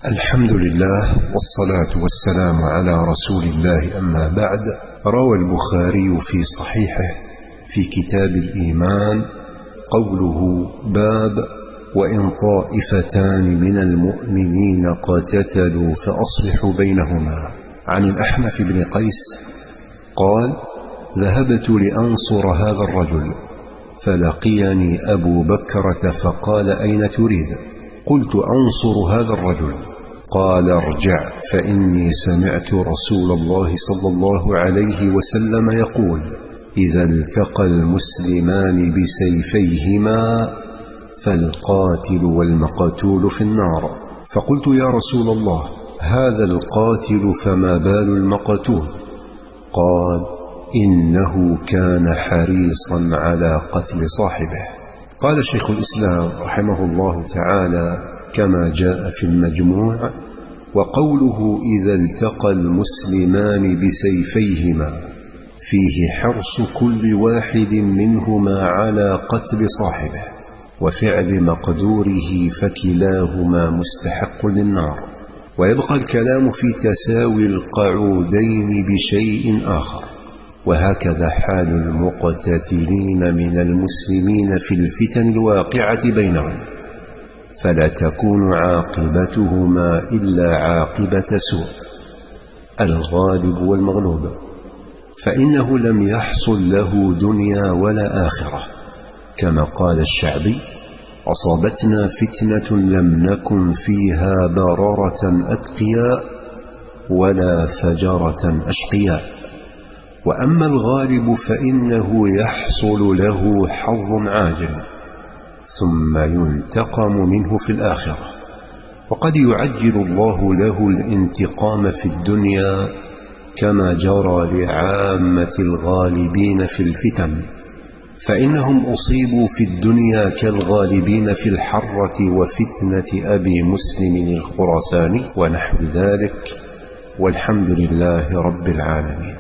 الحمد لله والصلاة والسلام على رسول الله، أما بعد. روى البخاري في صحيحه في كتاب الإيمان قوله: باب وإن طائفتان من المؤمنين قتتلوا فأصلحوا بينهما. عن الأحنف بن قيس قال: ذهبت لأنصر هذا الرجل فلقيني أبو بكرة فقال: أين تريد؟ قلت: أنصر هذا الرجل. قال: ارجع، فإني سمعت رسول الله صلى الله عليه وسلم يقول: إذا التقى المسلمان بسيفيهما فالقاتل والمقتول في النار. فقلت: يا رسول الله، هذا القاتل فما بال المقتول؟ قال: إنه كان حريصا على قتل صاحبه. قال شيخ الإسلام رحمه الله تعالى كما جاء في المجموع: وقوله إذا التقى المسلمان بسيفيهما فيه حرص كل واحد منهما على قتل صاحبه وفعل مقدوره، فكلاهما مستحق للنار. ويبقى الكلام في تساوي القعودين بشيء آخر، وهكذا حال المقتتلين من المسلمين في الفتن الواقعة بينهم، فلا تكون عاقبتهما إلا عاقبة سوء، الغالب والمغلوب، فإنه لم يحصل له دنيا ولا آخرة، كما قال الشعبي: أصابتنا فتنة لم نكن فيها بررة أتقياء ولا فجرة أشقياء. وأما الغالب فإنه يحصل له حظ عاجل ثم ينتقم منه في الآخرة، وقد يعجل الله له الانتقام في الدنيا كما جرى لعامة الغالبين في الفتن، فإنهم أصيبوا في الدنيا كالغالبين في الحرة وفتنة أبي مسلم الخراساني ونحو ذلك، والحمد لله رب العالمين.